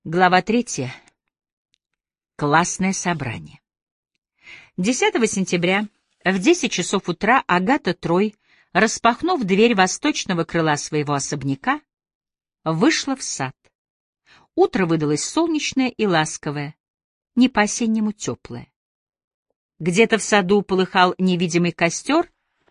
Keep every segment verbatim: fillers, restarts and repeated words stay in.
Глава третья. Классное собрание. десятого сентября в десять часов утра Агата Трой, распахнув дверь восточного крыла своего особняка, вышла в сад. Утро выдалось солнечное и ласковое, не по-осеннему теплое. Где-то в саду полыхал невидимый костер,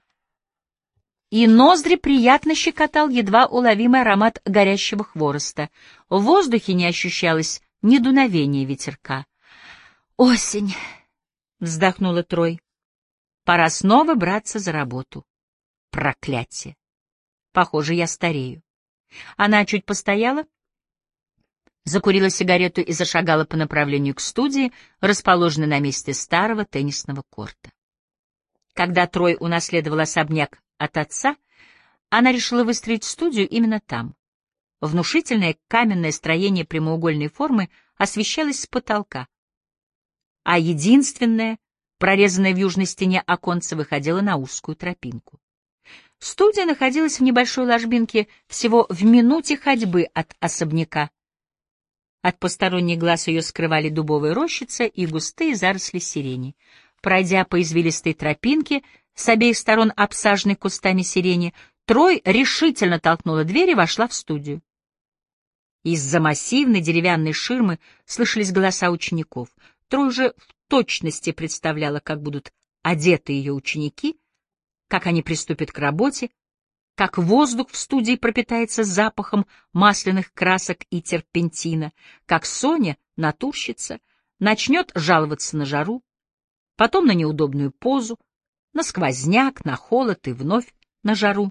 и ноздри приятно щекотал едва уловимый аромат горящего хвороста. В воздухе не ощущалось ни дуновения ветерка. «Осень!» — вздохнула Трой. «Пора снова браться за работу. Проклятие! Похоже, я старею». Она чуть постояла, закурила сигарету и зашагала по направлению к студии, расположенной на месте старого теннисного корта. Когда Трой унаследовала особняк от отца, она решила выстроить студию именно там. Внушительное каменное строение прямоугольной формы освещалось с потолка, а единственное, прорезанное в южной стене оконце, выходило на узкую тропинку. Студия находилась в небольшой ложбинке всего в минуте ходьбы от особняка. От посторонних глаз ее скрывали дубовая рощица и густые заросли сирени. Пройдя по извилистой тропинке, с обеих сторон обсаженной кустами сирени, Трой решительно толкнула дверь и вошла в студию. Из-за массивной деревянной ширмы слышались голоса учеников. Трой уже в точности представляла, как будут одеты ее ученики, как они приступят к работе, как воздух в студии пропитается запахом масляных красок и терпентина, как Соня, натурщица, начнет жаловаться на жару, потом на неудобную позу, на сквозняк, на холод и вновь на жару.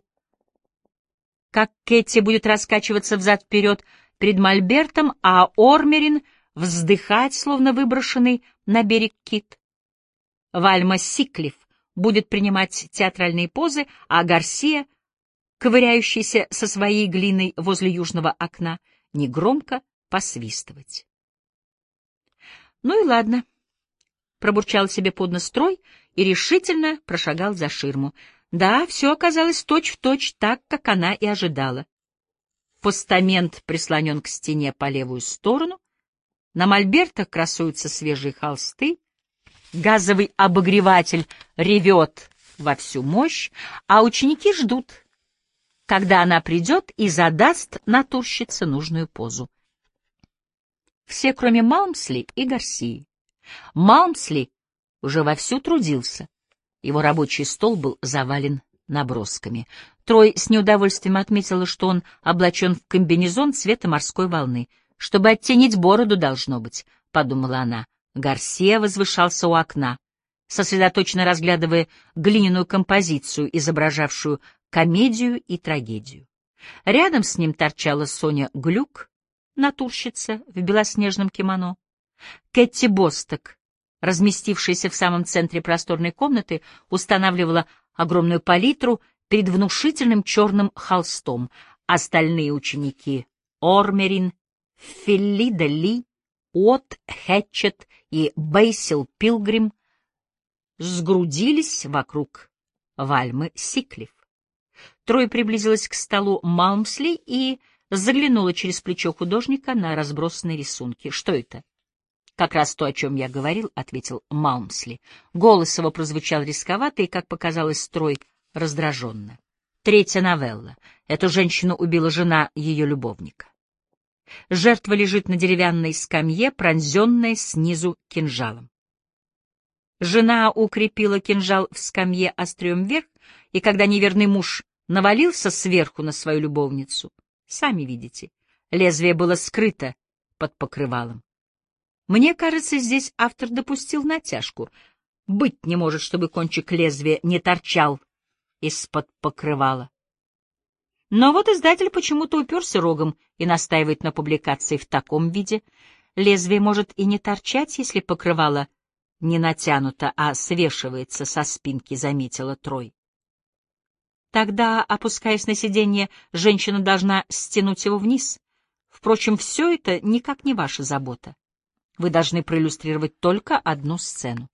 Как Кэти будет раскачиваться взад-вперед перед мольбертом, а Ормерин вздыхать, словно выброшенный на берег кит. Вальма Сиклиф будет принимать театральные позы, а Гарсия, ковыряющийся со своей глиной возле южного окна, негромко посвистывать. Ну и ладно. Пробурчал себе под нос Трой и решительно прошагал за ширму. Да, все оказалось точь-в-точь так, как она и ожидала. Постамент прислонен к стене по левую сторону, на мольбертах красуются свежие холсты, газовый обогреватель ревет во всю мощь, а ученики ждут, когда она придет и задаст натурщице нужную позу. Все, кроме Малмсли и Гарсии. Малмсли уже вовсю трудился. Его рабочий стол был завален набросками. Трой с неудовольствием отметила, что он облачен в комбинезон цвета морской волны. «Чтобы оттенить бороду, должно быть», — подумала она. Гарсия возвышался у окна, сосредоточенно разглядывая глиняную композицию, изображавшую комедию и трагедию. Рядом с ним торчала Соня Глюк, натурщица в белоснежном кимоно. Кэти Босток, разместившаяся в самом центре просторной комнаты, устанавливала огромную палитру перед внушительным черным холстом. Остальные ученики — Ормерин, Феллида Ли, Уотт Хэтчет и Бейсил Пилгрим — сгрудились вокруг Вальмы Сиклиф. Трой приблизилась к столу Малмсли и заглянула через плечо художника на разбросанные рисунки. «Что это?» «Как раз то, о чем я говорил», — ответил Малмсли. Голос его прозвучал рисковато и, как показалось, Трой раздраженно. Третья новелла. Эту женщину убила жена ее любовника. Жертва лежит на деревянной скамье, пронзенная снизу кинжалом. Жена укрепила кинжал в скамье острием вверх, и когда неверный муж навалился сверху на свою любовницу, сами видите, лезвие было скрыто под покрывалом. Мне кажется, здесь автор допустил натяжку. Быть не может, чтобы кончик лезвия не торчал из-под покрывала. Но вот издатель почему-то уперся рогом и настаивает на публикации в таком виде. Лезвие может и не торчать, если покрывало не натянуто, а свешивается со спинки, заметила Трой. Тогда, опускаясь на сиденье, женщина должна стянуть его вниз. Впрочем, все это никак не ваша забота. Вы должны проиллюстрировать только одну сцену.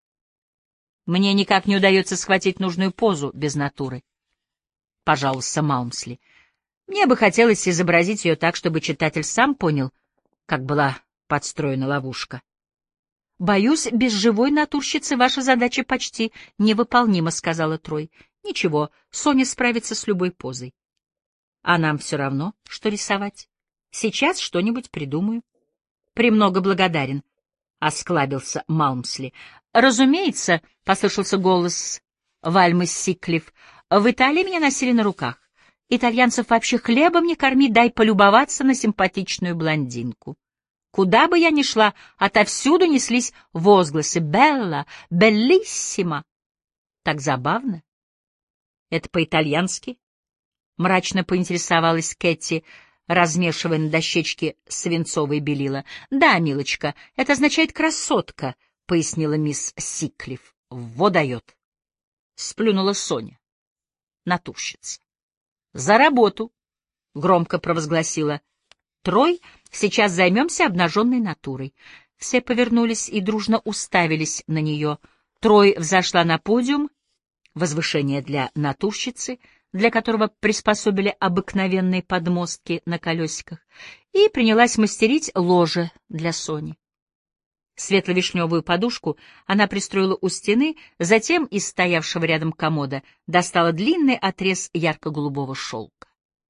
Мне никак не удается схватить нужную позу без натуры, — пожаловался Малмсли. Мне бы хотелось изобразить ее так, чтобы читатель сам понял, как была подстроена ловушка. «Боюсь, без живой натурщицы ваша задача почти невыполнима», — сказала Трой. «Ничего, Соня справится с любой позой. А нам все равно, что рисовать. Сейчас что-нибудь придумаю». «Премного благодарен», — осклабился Малмсли. «Разумеется», — послышался голос Вальмы Сикклифф, — «в Италии меня носили на руках. Итальянцев вообще хлебом не корми, дай полюбоваться на симпатичную блондинку». Куда бы я ни шла, отовсюду неслись возгласы «Белла! Беллиссимо!» Так забавно. Это по-итальянски? Мрачно поинтересовалась Кэти, размешивая на дощечке свинцовое белила. «Да, милочка, это означает «красотка», — пояснила мисс Сикклифф. «Во дает!» — сплюнула Соня, натурщица. «За работу!» — громко провозгласила Трой. «Сейчас займемся обнаженной натурой». Все повернулись и дружно уставились на нее. Трой взошла на подиум, возвышение для натурщицы, для которого приспособили обыкновенные подмостки на колесиках, и принялась мастерить ложе для Сони. Светло-вишневую подушку она пристроила у стены, затем из стоявшего рядом комода достала длинный отрез ярко-голубого шелка.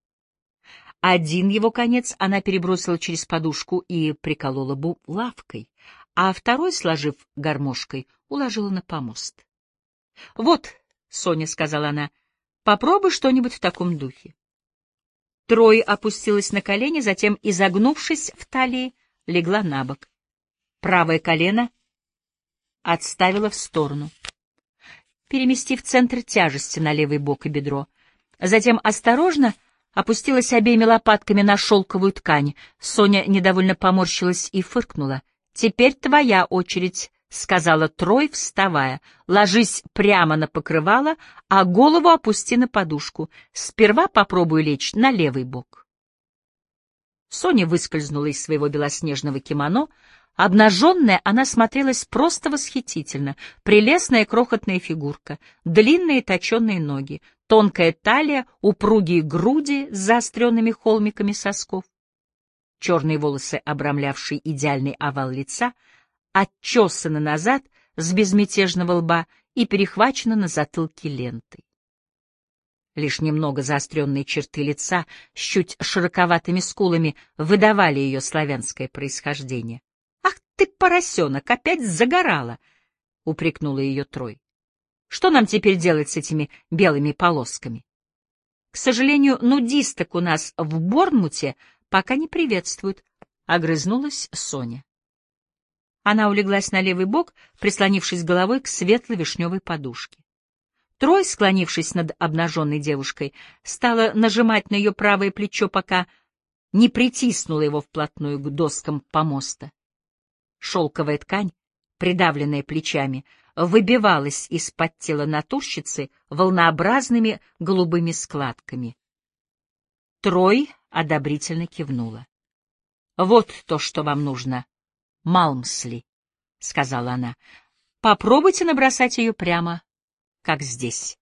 Один его конец она перебросила через подушку и приколола булавкой, а второй, сложив гармошкой, уложила на помост. «Вот», — Соня сказала она, — «попробуй что-нибудь в таком духе». Трой опустилась на колени, затем, изогнувшись в талии, легла на бок. Правое колено отставила в сторону, переместив центр тяжести на левый бок и бедро. Затем осторожно опустилась обеими лопатками на шелковую ткань. Соня недовольно поморщилась и фыркнула. «Теперь твоя очередь», — сказала Трой, вставая. «Ложись прямо на покрывало, а голову опусти на подушку. Сперва попробуй лечь на левый бок». Соня выскользнула из своего белоснежного кимоно. Обнаженная, она смотрелась просто восхитительно. Прелестная крохотная фигурка, длинные точеные ноги, тонкая талия, упругие груди с заостренными холмиками сосков. Черные волосы, обрамлявшие идеальный овал лица, отчесаны назад с безмятежного лба и перехвачены на затылке лентой. Лишь немного заостренные черты лица с чуть широковатыми скулами выдавали ее славянское происхождение. «Ах ты, поросенок, опять загорала!» — упрекнула ее Трой. «Что нам теперь делать с этими белыми полосками?» «К сожалению, нудисток у нас в Борнмуте пока не приветствуют», — огрызнулась Соня. Она улеглась на левый бок, прислонившись головой к светло-вишневой подушке. Трой, склонившись над обнаженной девушкой, стала нажимать на ее правое плечо, пока не притиснула его вплотную к доскам помоста. Шелковая ткань, придавленная плечами, выбивалась из-под тела натурщицы волнообразными голубыми складками. Трой одобрительно кивнула. «Вот то, что вам нужно, Малмсли», — сказала она. «Попробуйте набросать ее прямо, как здесь».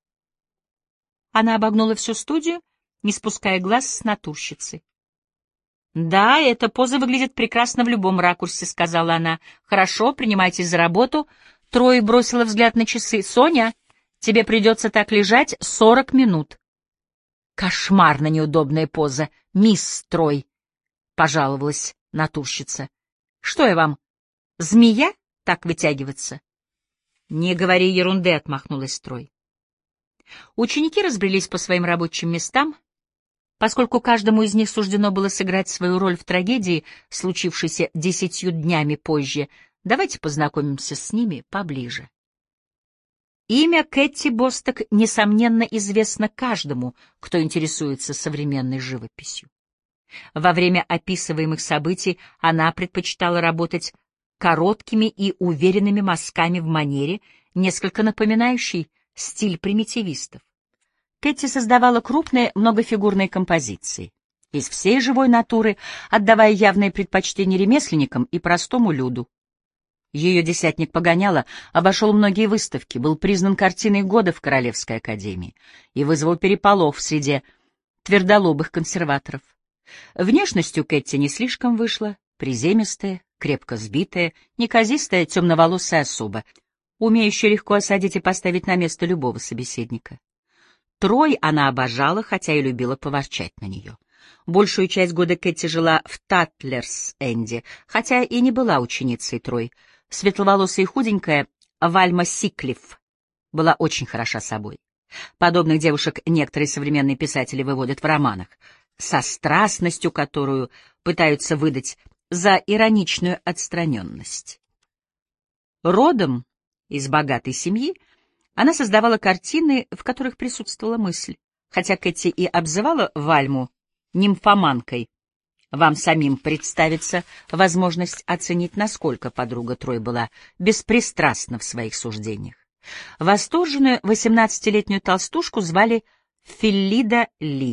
Она обогнула всю студию, не спуская глаз с натурщицы. «Да, эта поза выглядит прекрасно в любом ракурсе», — сказала она. «Хорошо, принимайтесь за работу». Трой бросила взгляд на часы. «Соня, тебе придется так лежать сорок минут». «Кошмарно неудобная поза, мисс Трой», — пожаловалась натурщица. «Что я вам, змея, так вытягиваться?» «Не говори ерунды», — отмахнулась Трой. Ученики разбрелись по своим рабочим местам. Поскольку каждому из них суждено было сыграть свою роль в трагедии, случившейся десятью днями позже, давайте познакомимся с ними поближе. Имя Кэти Босток, несомненно, известно каждому, кто интересуется современной живописью. Во время описываемых событий она предпочитала работать короткими и уверенными мазками в манере, несколько напоминающей стиль примитивистов. Кэти создавала крупные многофигурные композиции из всей живой натуры, отдавая явное предпочтение ремесленникам и простому люду. Ее «Десятник Паганяла» обошел многие выставки, был признан картиной года в Королевской академии и вызвал переполох в среде твердолобых консерваторов. Внешностью Кэти не слишком вышла, приземистая, крепко сбитая, неказистая, темноволосая особа, умеющая легко осадить и поставить на место любого собеседника. Трой она обожала, хотя и любила поворчать на нее. Большую часть года Кэти жила в Татлерс-Энде, хотя и не была ученицей Трой. Светловолосая и худенькая Вальма Сиклифф была очень хороша собой. Подобных девушек некоторые современные писатели выводят в романах, со страстностью, которую пытаются выдать за ироничную отстраненность. Родом из богатой семьи, она создавала картины, в которых присутствовала мысль. Хотя Кэти и обзывала Вальму нимфоманкой, вам самим представится возможность оценить, насколько подруга Трой была беспристрастна в своих суждениях. Восторженную восемнадцатилетнюю толстушку звали Филлида Ли.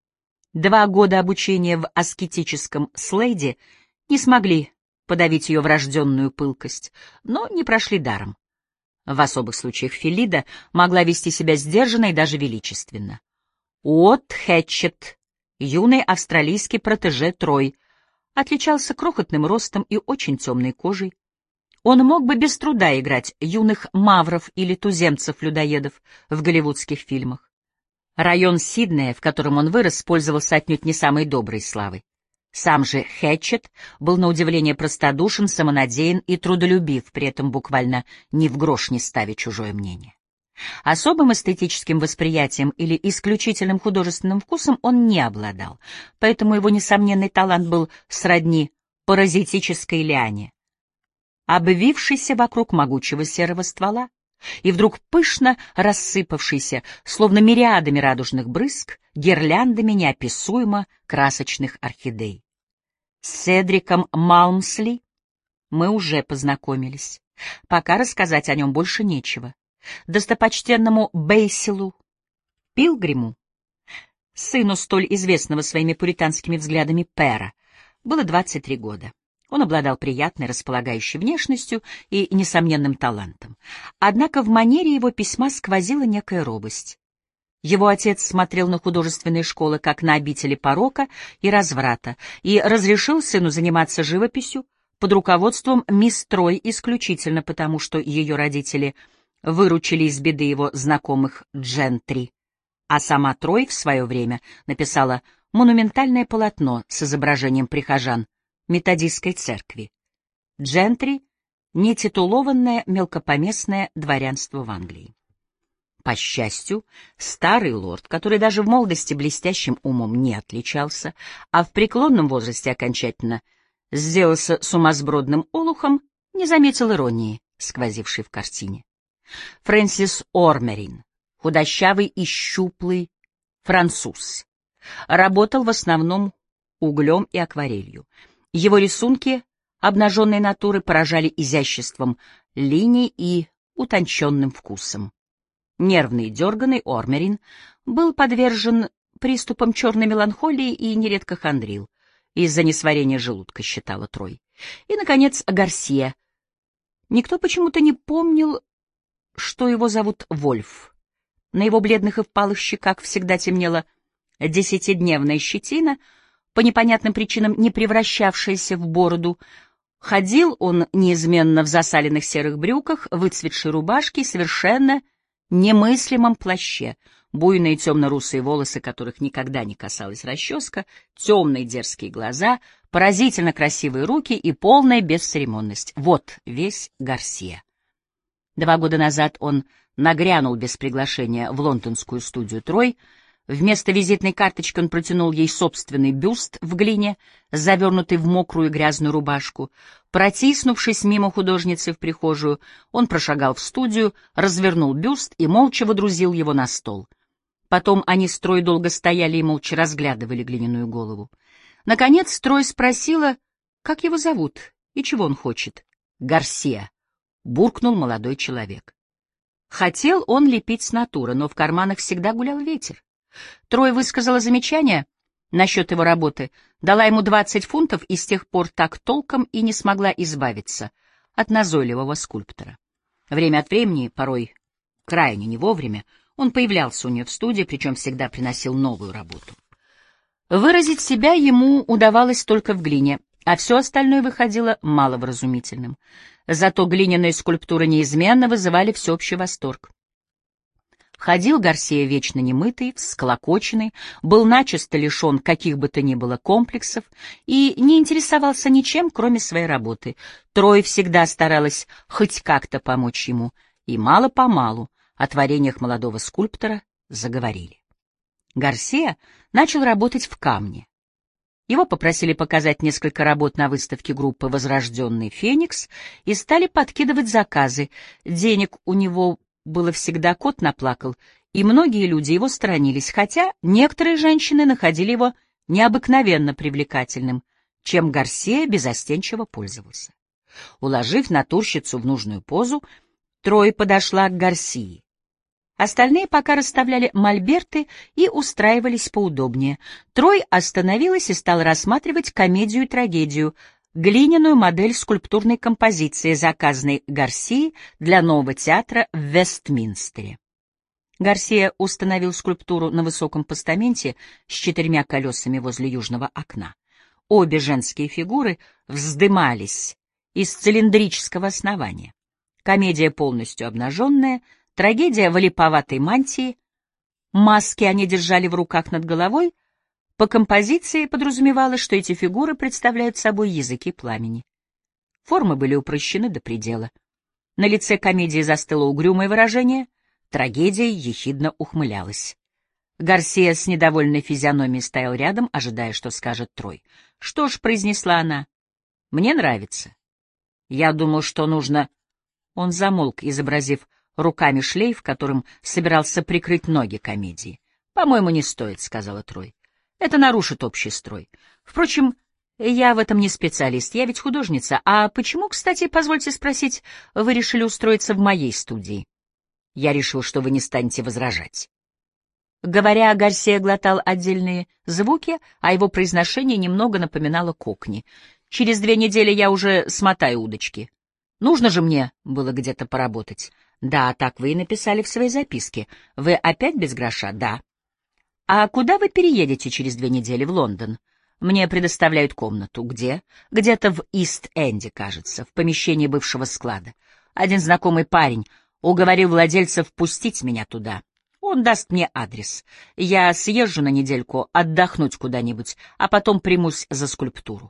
Два года обучения в аскетическом Слейде не смогли подавить ее врожденную пылкость, но не прошли даром. В особых случаях Филлида могла вести себя сдержанно и даже величественно. Уотт Хэтчет, юный австралийский протеже Трой, отличался крохотным ростом и очень темной кожей. Он мог бы без труда играть юных мавров или туземцев-людоедов в голливудских фильмах. Район Сиднея, в котором он вырос, пользовался отнюдь не самой доброй славой. Сам же Хэтчет был на удивление простодушен, самонадеян и трудолюбив, при этом буквально ни в грош не ставя чужое мнение. Особым эстетическим восприятием или исключительным художественным вкусом он не обладал, поэтому его несомненный талант был сродни паразитической лиане, обвившейся вокруг могучего серого ствола, и вдруг пышно рассыпавшийся, словно мириадами радужных брызг, гирляндами неописуемо красочных орхидей. С Седриком Малмсли мы уже познакомились. Пока рассказать о нем больше нечего. Достопочтенному Бейсилу Пилгриму, сыну столь известного своими пуританскими взглядами Пэра, было двадцать три года. Он обладал приятной, располагающей внешностью и несомненным талантом. Однако в манере его письма сквозила некая робость. Его отец смотрел на художественные школы как на обители порока и разврата и разрешил сыну заниматься живописью под руководством мисс Трой исключительно потому, что ее родители выручили из беды его знакомых джентри, а сама Трой в свое время написала монументальное полотно с изображением прихожан методистской церкви. Джентри — нетитулованное мелкопоместное дворянство в Англии. По счастью, старый лорд, который даже в молодости блестящим умом не отличался, а в преклонном возрасте окончательно сделался сумасбродным олухом, не заметил иронии, сквозившей в картине. Фрэнсис Ормерин, худощавый и щуплый француз, работал в основном углем и акварелью. Его рисунки обнаженной натуры поражали изяществом линий и утонченным вкусом. Нервный и дерганый Ормерин был подвержен приступам черной меланхолии и нередко хандрил. Из-за несварения желудка, считала Трой. И, наконец, Гарсия. Никто почему-то не помнил, что его зовут Вольф. На его бледных и впалых щеках всегда темнела десятидневная щетина, по непонятным причинам не превращавшаяся в бороду. Ходил он неизменно в засаленных серых брюках, выцветшей рубашке и совершенно немыслимом плаще, буйные темно-русые волосы, которых никогда не касалась расческа, темные дерзкие глаза, поразительно красивые руки и полная бесцеремонность. Вот весь Гарсия. Два года назад он нагрянул без приглашения в лондонскую студию Трой. Вместо визитной карточки он протянул ей собственный бюст в глине, завернутый в мокрую грязную рубашку. Протиснувшись мимо художницы в прихожую, он прошагал в студию, развернул бюст и молча водрузил его на стол. Потом они с Трой долго стояли и молча разглядывали глиняную голову. Наконец Трой спросила, как его зовут и чего он хочет. «Гарсия», — буркнул молодой человек. Хотел он лепить с натуры, но в карманах всегда гулял ветер. Трой высказала замечание насчет его работы, дала ему двадцать фунтов и с тех пор так толком и не смогла избавиться от назойливого скульптора. Время от времени, порой крайне не вовремя, он появлялся у нее в студии, причем всегда приносил новую работу. Выразить себя ему удавалось только в глине. а все остальное выходило маловразумительным. Зато глиняные скульптуры неизменно вызывали всеобщий восторг. Ходил Гарсия вечно немытый, всклокоченный, был начисто лишен каких бы то ни было комплексов и не интересовался ничем, кроме своей работы. Трой всегда старалась хоть как-то помочь ему, и мало-помалу о творениях молодого скульптора заговорили. Гарсия начал работать в камне. Его попросили показать несколько работ на выставке группы «Возрожденный Феникс» и стали подкидывать заказы. Денег у него было всегда кот наплакал, и многие люди его сторонились, хотя некоторые женщины находили его необыкновенно привлекательным, чем Гарсия безостенчиво пользовался. Уложив натурщицу в нужную позу, Трой подошла к Гарсии. Остальные пока расставляли мольберты и устраивались поудобнее. Трой остановилась и стала рассматривать комедию и трагедию, глиняную модель скульптурной композиции, заказанной Гарсией для нового театра в Вестминстере. Гарсия установил скульптуру на высоком постаменте с четырьмя колесами возле южного окна. Обе женские фигуры вздымались из цилиндрического основания. Комедия полностью обнаженная, трагедия в липоватой мантии, маски они держали в руках над головой. По композиции подразумевалось, что эти фигуры представляют собой языки пламени. Формы были упрощены до предела. На лице комедии застыло угрюмое выражение, трагедия ехидно ухмылялась. Гарсия с недовольной физиономией стоял рядом, ожидая, что скажет Трой. «Что ж», — произнесла она, — «мне нравится. Я думал, что нужно...» Он замолк, изобразив руками шлейф, которым собирался прикрыть ноги комедии. «По-моему, не стоит», — сказала Трой. «Это нарушит общий строй. Впрочем, я в этом не специалист, я ведь художница. А почему, кстати, позвольте спросить, вы решили устроиться в моей студии?» «Я решил, что вы не станете возражать». Говоря, Гарсия глотал отдельные звуки, а его произношение немного напоминало кокни. «Через две недели я уже смотаю удочки. Нужно же мне было где-то поработать». «Да, так вы и написали в своей записке. Вы опять без гроша?» «Да». «А куда вы переедете через две недели? В Лондон? Мне предоставляют комнату. Где?» «Где-то в Ист-Энде, кажется, в помещении бывшего склада. Один знакомый парень уговорил владельцев пустить меня туда. Он даст мне адрес. Я съезжу на недельку отдохнуть куда-нибудь, а потом примусь за скульптуру».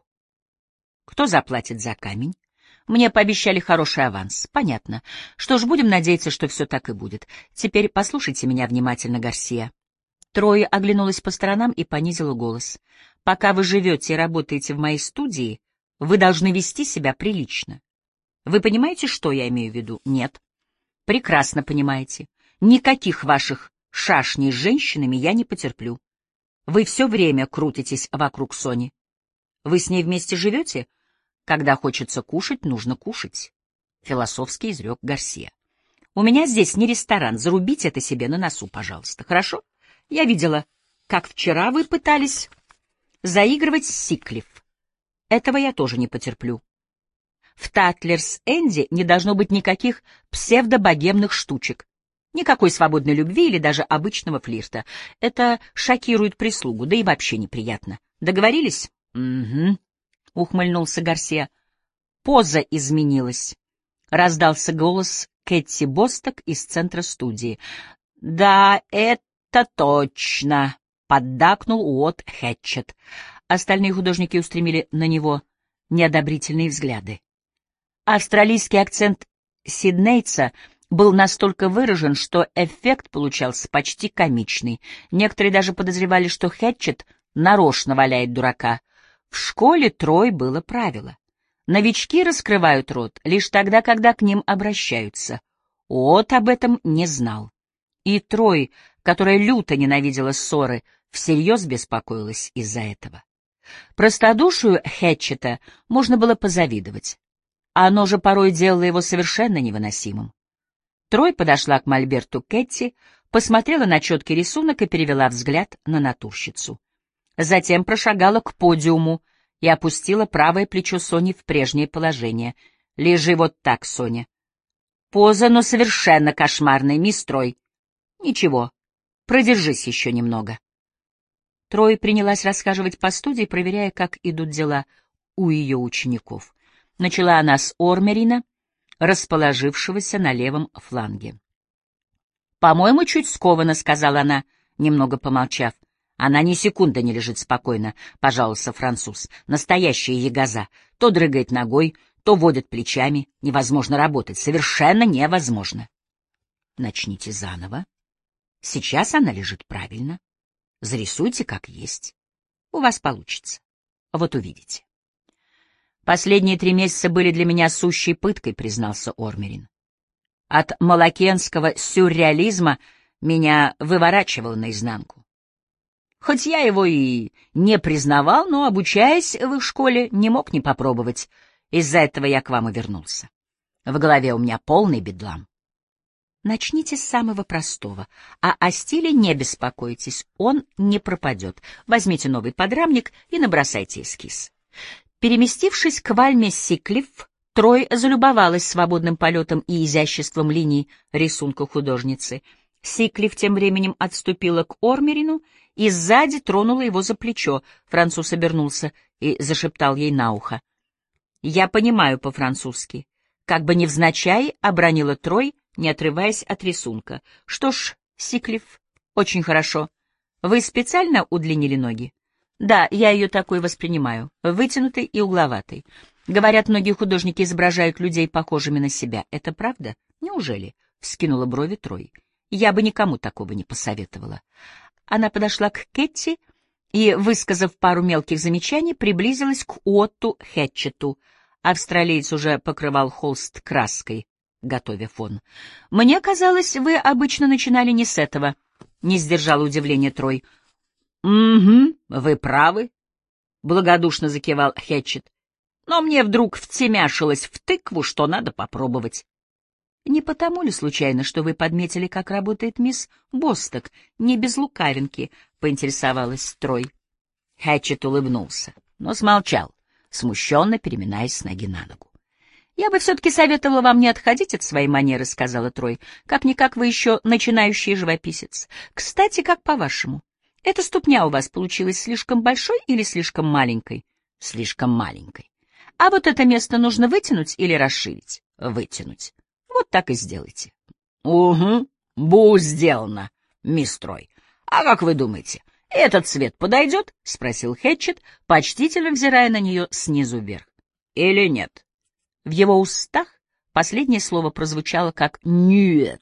«Кто заплатит за камень?» «Мне пообещали хороший аванс». «Понятно. Что ж, будем надеяться, что все так и будет. Теперь послушайте меня внимательно, Гарсия». Трой оглянулась по сторонам и понизила голос. «Пока вы живете и работаете в моей студии, вы должны вести себя прилично. Вы понимаете, что я имею в виду? Нет. Прекрасно понимаете. Никаких ваших шашней с женщинами я не потерплю. Вы все время крутитесь вокруг Сони. Вы с ней вместе живете? Когда хочется кушать, нужно кушать», — философски изрек Гарсия. «У меня здесь не ресторан, зарубите это себе на носу, пожалуйста, хорошо? Я видела, как вчера вы пытались заигрывать с Сиклиф. Этого я тоже не потерплю. В Татлерс-Энде не должно быть никаких псевдобогемных штучек, никакой свободной любви или даже обычного флирта. Это шокирует прислугу, да и вообще неприятно. Договорились?» «Угу», — ухмыльнулся Гарсия. «Поза изменилась», — раздался голос Кэти Босток из центра студии. «Да, это точно», — поддакнул Уотт Хэтчет. Остальные художники устремили на него неодобрительные взгляды. Австралийский акцент сиднейца был настолько выражен, что эффект получался почти комичный. Некоторые даже подозревали, что Хэтчет нарочно валяет дурака. В школе Трой было правило. Новички раскрывают рот лишь тогда, когда к ним обращаются. Уотт об этом не знал. И Трой, которая люто ненавидела ссоры, всерьез беспокоилась из-за этого. Простодушию Хэтчета можно было позавидовать. Оно же порой делало его совершенно невыносимым. Трой подошла к мольберту Кэти, посмотрела на четкий рисунок и перевела взгляд на натурщицу. Затем прошагала к подиуму и опустила правое плечо Сони в прежнее положение. «Лежи вот так, Соня. Поза, но совершенно кошмарная, мисс Трой. Ничего, продержись еще немного». Трой принялась расхаживать по студии, проверяя, как идут дела. у ее учеников. Начала она с Ормерина, расположившегося на левом фланге. «По-моему, чуть скована», — сказала она, немного помолчав. «Она ни секунды не лежит спокойно», — пожаловался француз. «Настоящая ягоза. То дрыгает ногой, то водит плечами. Невозможно работать. Совершенно невозможно». «Начните заново. Сейчас она лежит правильно. Зарисуйте как есть. У вас получится. Вот увидите». «Последние три месяца были для меня сущей пыткой», — признался Ормерин. «От малакенского сюрреализма меня выворачивало наизнанку. Хоть я его и не признавал, но, обучаясь в их школе, не мог не попробовать. Из-за этого я к вам и вернулся. В голове у меня полный бедлам». «Начните с самого простого, а о стиле не беспокойтесь, он не пропадет. Возьмите новый подрамник и набросайте эскиз». Переместившись к Вальме Сиклиф, Трой залюбовалась свободным полетом и изяществом линий рисунка художницы. Сиклиф тем временем отступила к Ормерину и сзади тронула его за плечо. Француз обернулся и зашептал ей на ухо. «Я понимаю по-французски». Как бы невзначай обронила Трой, не отрываясь от рисунка. «Что ж, Сиклиф, очень хорошо. Вы специально удлинили ноги?» «Да, я ее такой воспринимаю, вытянутой и угловатой. Говорят, многие художники изображают людей похожими на себя. Это правда? Неужели?» — вскинула брови Трой. «Я бы никому такого не посоветовала». Она подошла к Кэтти и, высказав пару мелких замечаний, приблизилась к Уотту Хэтчету. Австралиец уже покрывал холст краской, готовя фон. «Мне казалось, вы обычно начинали не с этого», — не сдержала удивления Трой. «Угу, вы правы», — благодушно закивал Хэтчет. «Но мне вдруг втемяшилось в тыкву, что надо попробовать». «Не потому ли случайно, что вы подметили, как работает мисс Босток, не без лукавинки?» — поинтересовалась Трой. Хэтчет улыбнулся, но смолчал, смущенно переминаясь с ноги на ногу. «Я бы все-таки советовала вам не отходить от своей манеры», — сказала Трой. «Как-никак вы еще начинающий живописец. Кстати, как по-вашему, эта ступня у вас получилась слишком большой или слишком маленькой?» «Слишком маленькой. А вот это место нужно вытянуть или расширить?» «Вытянуть. Вот так и сделайте». «Угу, бу сделано, мисс Трой. А как вы думаете, этот цвет подойдет?» — спросил Хэтчет, почтительно взирая на нее снизу вверх. «Или нет?» В его устах последнее слово прозвучало как «нет».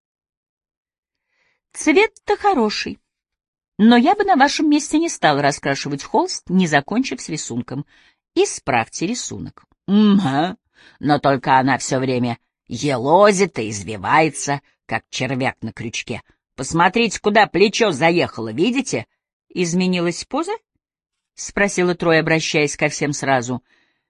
«Цвет-то хороший. Но я бы на вашем месте не стала раскрашивать холст, не закончив с рисунком. Исправьте рисунок». «Угу, но только она все время елозит и извивается, как червяк на крючке. Посмотрите, куда плечо заехало, видите?» «Изменилась поза?» — спросила Трой, обращаясь ко всем сразу.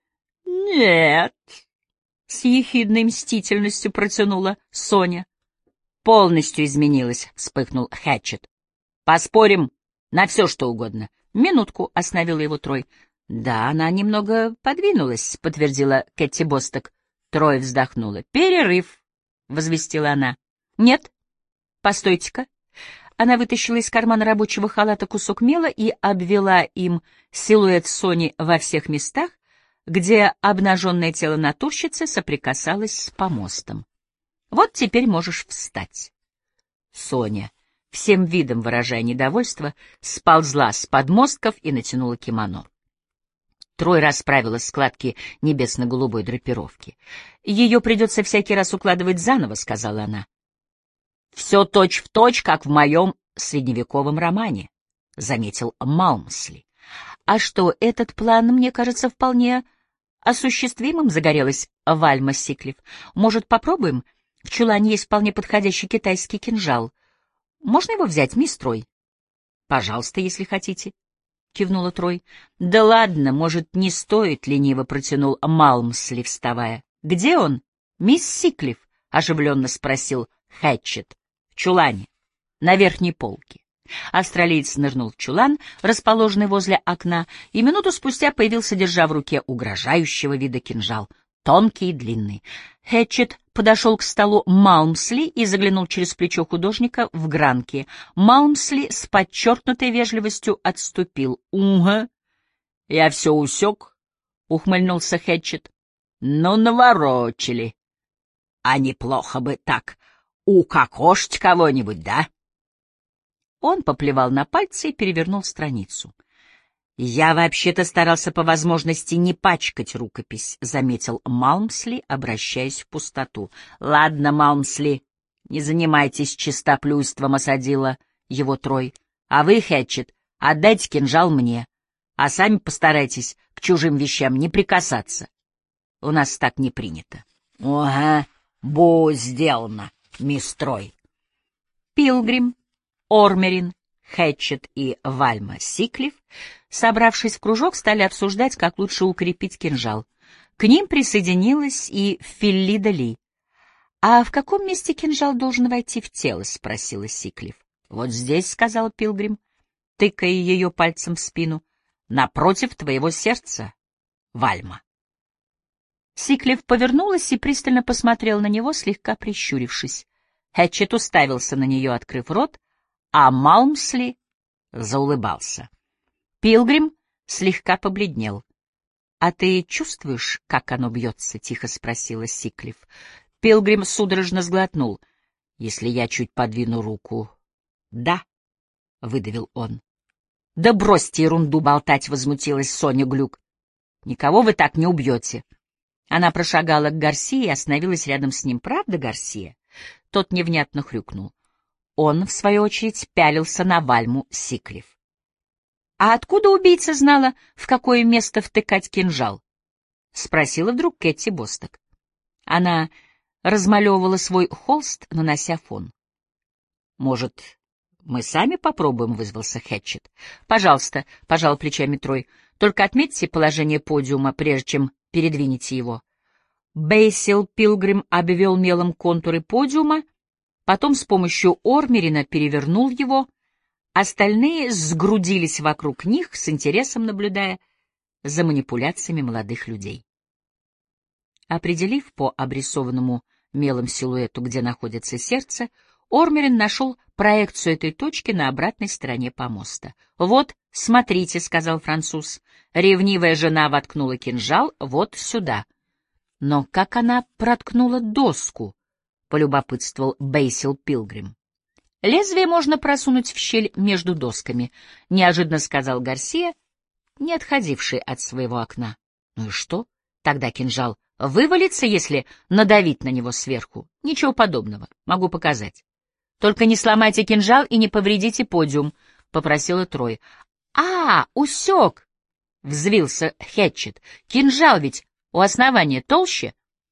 «Нет», — с ехидной мстительностью протянула Соня. «Полностью изменилась», — вспыхнул Хэтчет. «Поспорим на все, что угодно». «Минутку», — остановила его Трой. «Да, она немного подвинулась», — подтвердила Кэти Босток. Трой вздохнула. «Перерыв», — возвестила она. «Нет, постойте-ка». Она вытащила из кармана рабочего халата кусок мела и обвела им силуэт Сони во всех местах, где обнаженное тело натурщицы соприкасалось с помостом. «Вот теперь можешь встать». Соня, всем видом выражая недовольство, сползла с подмостков и натянула кимоно. Трой расправила складки небесно-голубой драпировки. «Ее придется всякий раз укладывать заново», — сказала она. «Все точь-в-точь, как в моем средневековом романе», — заметил Малмсли. «А что, этот план, мне кажется, вполне осуществимым», — загорелась Вальма Сиклиф. «Может, попробуем? В чулане есть вполне подходящий китайский кинжал. Можно его взять, мисс Трой?» «Пожалуйста, если хотите», — кивнула Трой. «Да ладно, может, не стоит», — лениво протянул Малмсли, вставая. «Где он, мисс Сиклиф?» — оживленно спросил Хэтчет. «В чулане, на верхней полке». Австралиец нырнул в чулан, расположенный возле окна, и минуту спустя появился, держа в руке угрожающего вида кинжал, тонкий и длинный. Хэтчет подошел к столу Малмсли и заглянул через плечо художника в гранки. Малмсли с подчеркнутой вежливостью отступил. «Уга, я все усек. — ухмыльнулся Хэтчет. — Ну, наворочили. А неплохо бы так укокошить кого-нибудь, да? Он поплевал на пальцы и перевернул страницу. — Я вообще-то старался по возможности не пачкать рукопись, — заметил Малмсли, обращаясь в пустоту. — Ладно, Малмсли, не занимайтесь чистоплюйством, — осадила его Трой. — А вы, Хэтчет, отдайте кинжал мне, а сами постарайтесь к чужим вещам не прикасаться. У нас так не принято. — Ага, будет сделано, мисс Трой. Пилгрим, Ормерин, Хэтчет и Вальма Сиклиф, собравшись в кружок, стали обсуждать, как лучше укрепить кинжал. К ним присоединилась и Филлида Ли. — А в каком месте кинжал должен войти в тело? — спросила Сиклиф. — Вот здесь, — сказал Пилгрим, тыкая ее пальцем в спину, — напротив твоего сердца, Вальма. Сиклиф повернулась и пристально посмотрела на него, слегка прищурившись. Хэтчет уставился на нее, открыв рот, а Малмсли заулыбался. Пилгрим слегка побледнел. — А ты чувствуешь, как оно бьется? — тихо спросила Сиклиф. Пилгрим судорожно сглотнул. — Если я чуть подвину руку... — Да, — выдавил он. — Да бросьте ерунду болтать, — возмутилась Соня Глюк. — Никого вы так не убьете. Она прошагала к Гарсии и остановилась рядом с ним. — Правда, Гарсия? Тот невнятно хрюкнул. Он, в свою очередь, пялился на Вальму Сиклиф. — А откуда убийца знала, в какое место втыкать кинжал? — спросила вдруг Кэти Босток. Она размалевывала свой холст, нанося фон. — Может, мы сами попробуем? — вызвался Хэтчет. — Пожалуйста, — пожал плечами Трой, — только отметьте положение подиума, прежде чем передвинете его. Бейсил Пилгрим обвел мелом контуры подиума, потом с помощью Ормерина перевернул его. Остальные сгрудились вокруг них, с интересом наблюдая за манипуляциями молодых людей. Определив по обрисованному мелом силуэту, где находится сердце, Ормерин нашел проекцию этой точки на обратной стороне помоста. — Вот, смотрите, — сказал француз. Ревнивая жена воткнула кинжал вот сюда. — Но как она проткнула доску? — полюбопытствовал Бейсил Пилгрим. — Лезвие можно просунуть в щель между досками, — неожиданно сказал Гарсия, не отходивший от своего окна. — Ну и что? Тогда кинжал вывалится, если надавить на него сверху. Ничего подобного. Могу показать. — Только не сломайте кинжал и не повредите подиум, — попросила Трой. — А, усек! — взвился Хэтчет. — Кинжал ведь у основания толще.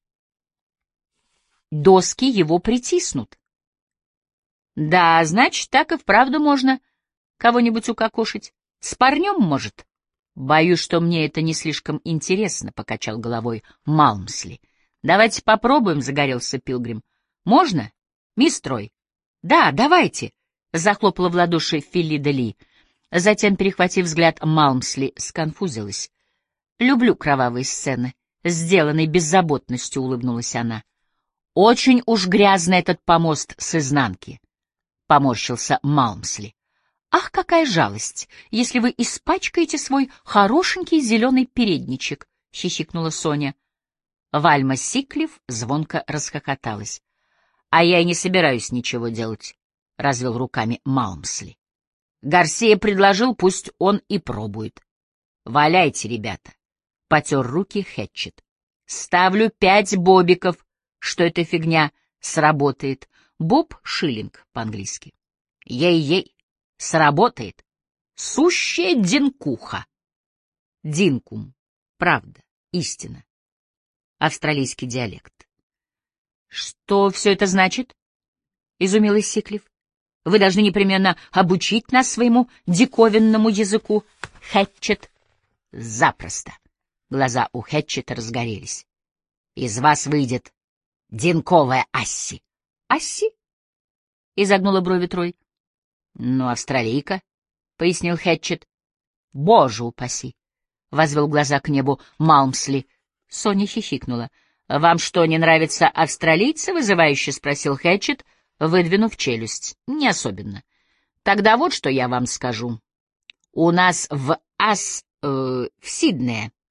Доски его притиснут. — Да, значит, так и вправду можно кого-нибудь укокошить. С парнем, может? — Боюсь, что мне это не слишком интересно, — покачал головой Малмсли. — Давайте попробуем, — загорелся Пилгрим. — Можно, мисс Трой? — Да, давайте, — захлопала в ладоши Филлида Ли. Затем, перехватив взгляд Малмсли, сконфузилась. — Люблю кровавые сцены. Сделанной беззаботностью, — улыбнулась она. — Очень уж грязный этот помост с изнанки, — поморщился Малмсли. — Ах, какая жалость, если вы испачкаете свой хорошенький зеленый передничек, — хихикнула Соня. Вальма Сиклиф звонко расхохоталась. — А я и не собираюсь ничего делать, — развел руками Малмсли. Гарсия предложил, пусть он и пробует. — Валяйте, ребята, — потер руки Хэтчет. — Ставлю пять бобиков, что эта фигня сработает. Боб — шиллинг по-английски. Ей-ей, сработает. Сущая динкуха. Динкум. Правда, истина. Австралийский диалект. — Что все это значит? — изумилась Сиклиф. — Вы должны непременно обучить нас своему диковинному языку. Хэтчет. — Запросто. Глаза у Хэтчета разгорелись. — Из вас выйдет динковая Асси. — Асси? — изогнула брови Трой. — Ну, австралийка, — пояснил Хэтчет. — Боже упаси! — возвел глаза к небу Малмсли. Соня хихикнула. — Вам что, не нравятся австралийцы? — вызывающе спросил Хэтчет, выдвинув челюсть. — Не особенно. — Тогда вот что я вам скажу. У нас в Ас... Э, в Сиднее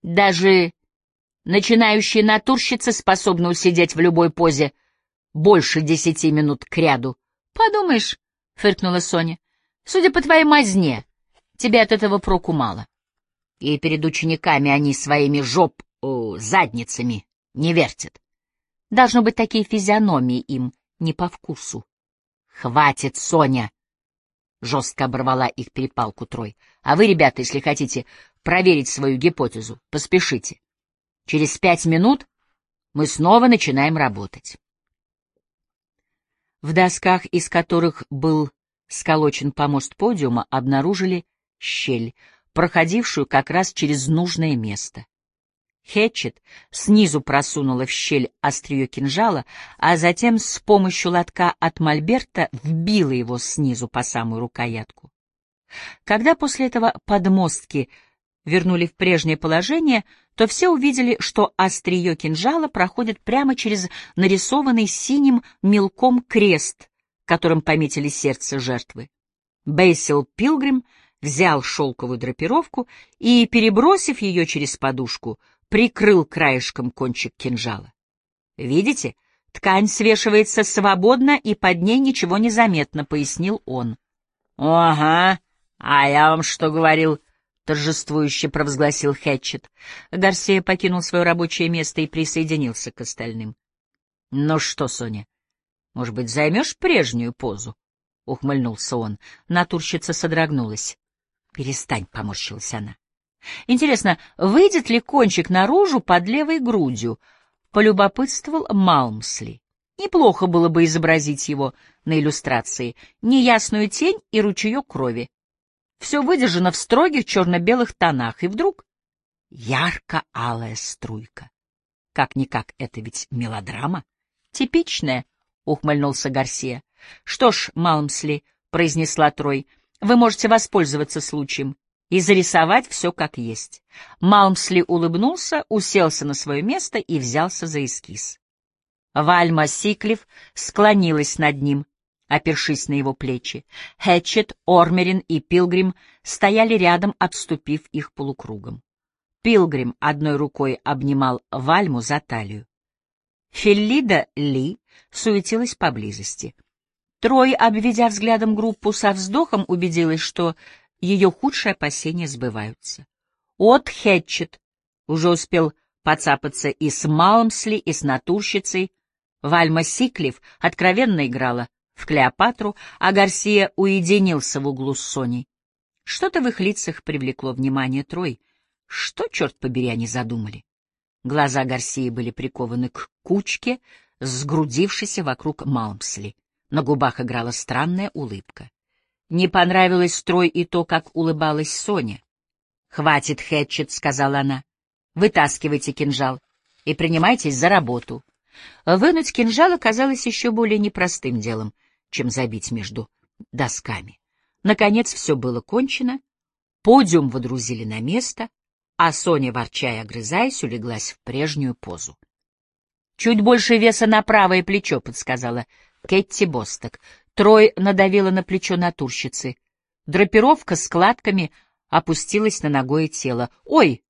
Даже начинающие натурщицы способны усидеть в любой позе больше десяти минут кряду. — Подумаешь, — фыркнула Соня, — судя по твоей мазне, тебе от этого проку мало. И перед учениками они своими жоп... О, задницами не вертят. Должно быть, такие физиономии им не по вкусу. — Хватит, Соня! — жестко оборвала их перепалку Трой. — А вы, ребята, если хотите проверить свою гипотезу, поспешите. Через пять минут мы снова начинаем работать. В досках, из которых был сколочен помост подиума, обнаружили щель, проходившую как раз через нужное место. Хэтчет снизу просунула в щель острие кинжала, а затем с помощью лотка от мольберта вбила его снизу по самую рукоятку. Когда после этого подмостки вернули в прежнее положение, то все увидели, что острие кинжала проходит прямо через нарисованный синим мелком крест, которым пометили сердце жертвы. Бэйсил Пилгрим взял шелковую драпировку и, перебросив ее через подушку, прикрыл краешком кончик кинжала. «Видите, ткань свешивается свободно, и под ней ничего не заметно», — пояснил он. «Ага, а я вам что говорил?» — торжествующе провозгласил Хэтчет. Гарсия покинул свое рабочее место и присоединился к остальным. — Ну что, Соня, может быть, займешь прежнюю позу? — ухмыльнулся он. Натурщица содрогнулась. — Перестань, — поморщилась она. — Интересно, выйдет ли кончик наружу под левой грудью? — полюбопытствовал Малмсли. Неплохо было бы изобразить его на иллюстрации. Неясную тень и ручеек крови. Все выдержано в строгих черно-белых тонах, и вдруг ярко-алая струйка. Как-никак, это ведь мелодрама. Типичная, — ухмыльнулся Гарсия. — Что ж, Малмсли, — произнесла Трой, — вы можете воспользоваться случаем и зарисовать все как есть. Малмсли улыбнулся, уселся на свое место и взялся за эскиз. Вальма Сиклиф склонилась над ним, опершись на его плечи. Хэтчет, Ормерин и Пилгрим стояли рядом, обступив их полукругом. Пилгрим одной рукой обнимал Вальму за талию. Феллида Ли суетилась поблизости. Трой, обведя взглядом группу, со вздохом убедилась, что ее худшие опасения сбываются. От Хэтчет уже успел поцапаться и с Малмсли, и с натурщицей. Вальма Сиклиф откровенно играла в Клеопатру, а Гарсия уединился в углу с Соней. Что-то в их лицах привлекло внимание Трой. Что, черт побери, они задумали? Глаза Гарсии были прикованы к кучке, сгрудившейся вокруг Малмсли. На губах играла странная улыбка. Не понравилось Трой и то, как улыбалась Соня. — Хватит, Хэтчет, — сказала она. — Вытаскивайте кинжал и принимайтесь за работу. Вынуть кинжал оказалось еще более непростым делом, чем забить между досками. Наконец все было кончено, подиум водрузили на место, а Соня, ворча и огрызаясь, улеглась в прежнюю позу. — Чуть больше веса на правое плечо, — подсказала Кэтти Босток. Трой надавила на плечо натурщицы. Драпировка складками опустилась на ногое тело. — Ой!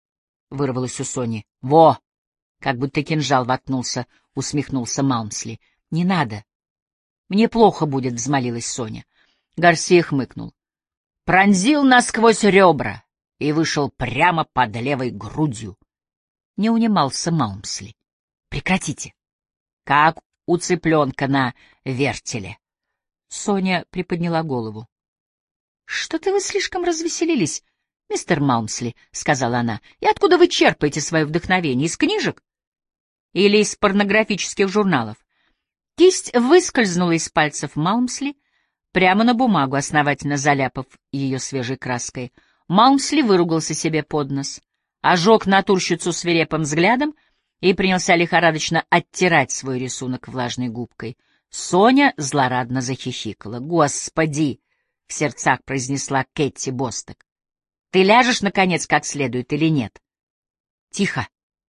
— вырвалось у Сони. — Во! Как будто кинжал воткнулся, — усмехнулся Малмсли. — Не надо. Мне плохо будет, — взмолилась Соня. Гарсия хмыкнул. Пронзил насквозь ребра и вышел прямо под левой грудью. Не унимался Малмсли. — Прекратите. — Как у цыпленка на вертеле. Соня приподняла голову. — Что-то вы слишком развеселились, мистер Малмсли, — сказала она. — И откуда вы черпаете свое вдохновение? Из книжек? Или из порнографических журналов? Кисть выскользнула из пальцев Малмсли прямо на бумагу, основательно заляпав ее свежей краской. Малмсли выругался себе под нос, ожег натурщицу свирепым взглядом и принялся лихорадочно оттирать свой рисунок влажной губкой. Соня злорадно захихикала. «Господи!» — в сердцах произнесла Кэтти Босток. «Ты ляжешь, наконец, как следует или нет?» «Тихо!»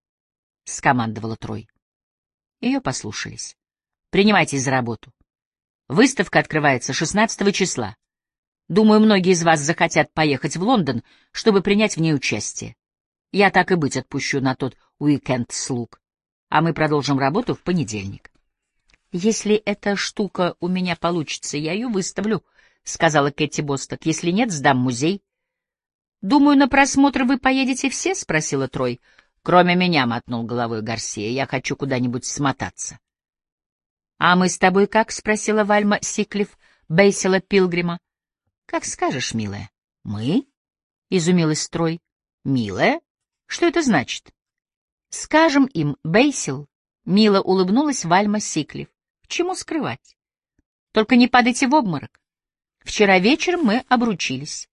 — скомандовала Трой. Ее послушались. «Принимайтесь за работу. Выставка открывается шестнадцатого числа. Думаю, многие из вас захотят поехать в Лондон, чтобы принять в ней участие. Я так и быть отпущу на тот уикенд слуг, а мы продолжим работу в понедельник. Если эта штука у меня получится, я ее выставлю, — сказала Кэти Босток. Если нет, сдам музей. — Думаю, на просмотр вы поедете все? — спросила Трой. — Кроме меня, — мотнул головой Гарсия. — Я хочу куда-нибудь смотаться. — А мы с тобой как? — спросила Вальма Сиклиф Бейсила Пилгрима. — Как скажешь, милая. — Мы? — изумилась Трой. — Милая? Что это значит? — Скажем им, Бейсил. Мило улыбнулась Вальма Сиклиф. — К чему скрывать? Только не падайте в обморок. Вчера вечером мы обручились.